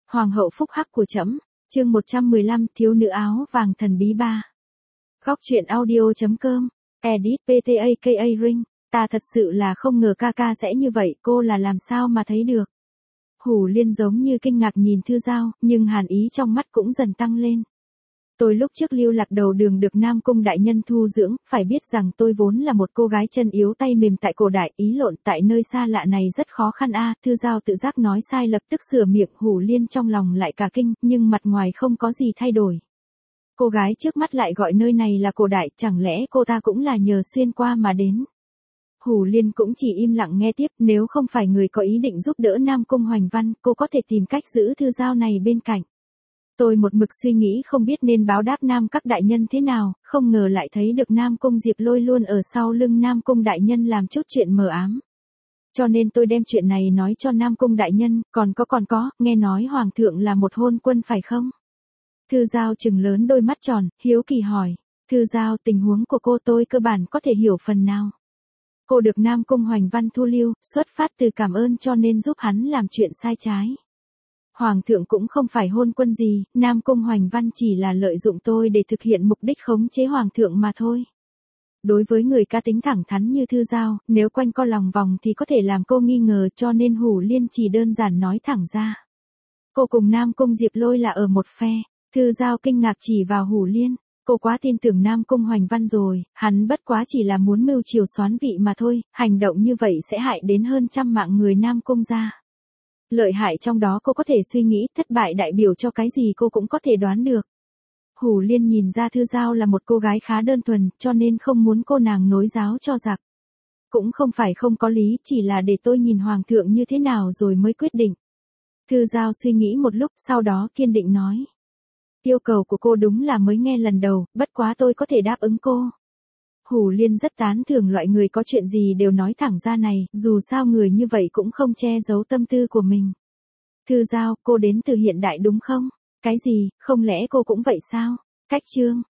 Hoàng hậu phúc hắc của trẫm. Chương 115, thiếu nữ áo vàng thần bí 3. Góc truyện audio.com. Edit PTAKA Ring. Ta thật sự là không ngờ ca ca sẽ như vậy, cô là làm sao mà thấy được. Hủ Liên giống như kinh ngạc nhìn Thư Giao, nhưng hàn ý trong mắt cũng dần tăng lên. Tôi lúc trước lưu lạc đầu đường được Nam Cung đại nhân thu dưỡng, phải biết rằng tôi vốn là một cô gái chân yếu tay mềm tại cổ đại, ý lộn tại nơi xa lạ này rất khó khăn a. Thư Giao tự giác nói sai lập tức sửa miệng. Hủ Liên trong lòng lại cả kinh, nhưng mặt ngoài không có gì thay đổi. Cô gái trước mắt lại gọi nơi này là cổ đại, chẳng lẽ cô ta cũng là nhờ xuyên qua mà đến. Hủ Liên cũng chỉ im lặng nghe tiếp, nếu không phải người có ý định giúp đỡ Nam Cung Hoành Văn, cô có thể tìm cách giữ Thư Giao này bên cạnh. Tôi một mực suy nghĩ không biết nên báo đáp Nam các đại nhân thế nào, không ngờ lại thấy được Nam Cung Diệp Lôi luôn ở sau lưng Nam Cung đại nhân làm chút chuyện mờ ám. Cho nên tôi đem chuyện này nói cho Nam Cung đại nhân, còn có, nghe nói Hoàng thượng là một hôn quân phải không? Thư Giao trừng lớn đôi mắt tròn, hiếu kỳ hỏi. Thư Giao, tình huống của cô tôi cơ bản có thể hiểu phần nào. Cô được Nam Cung Hoành Văn thu lưu, xuất phát từ cảm ơn cho nên giúp hắn làm chuyện sai trái. Hoàng thượng cũng không phải hôn quân gì, Nam Cung Hoành Văn chỉ là lợi dụng tôi để thực hiện mục đích khống chế Hoàng thượng mà thôi. Đối với người cá tính thẳng thắn như Thư Giao, nếu quanh co lòng vòng thì có thể làm cô nghi ngờ, cho nên Hủ Liên chỉ đơn giản nói thẳng ra. Cô cùng Nam Cung Diệp Lôi là ở một phe. Thư Giao kinh ngạc chỉ vào Hủ Liên. Cô quá tin tưởng Nam Cung Hoành Văn rồi, hắn bất quá chỉ là muốn mưu triều soán vị mà thôi, hành động như vậy sẽ hại đến hơn 100 mạng người Nam Cung gia. Lợi hại trong đó cô có thể suy nghĩ, thất bại đại biểu cho cái gì cô cũng có thể đoán được. Hủ Liên nhìn ra Thư Giao là một cô gái khá đơn thuần, cho nên không muốn cô nàng nối giáo cho giặc. Cũng không phải không có lý, chỉ là để tôi nhìn Hoàng thượng như thế nào rồi mới quyết định. Thư Giao suy nghĩ một lúc, sau đó kiên định nói. Yêu cầu của cô đúng là mới nghe lần đầu, bất quá tôi có thể đáp ứng cô. Hủ Liên rất tán thưởng loại người có chuyện gì đều nói thẳng ra này, dù sao người như vậy cũng không che giấu tâm tư của mình. Thư Giao, cô đến từ hiện đại đúng không? Cái gì, không lẽ cô cũng vậy sao? Cách chương.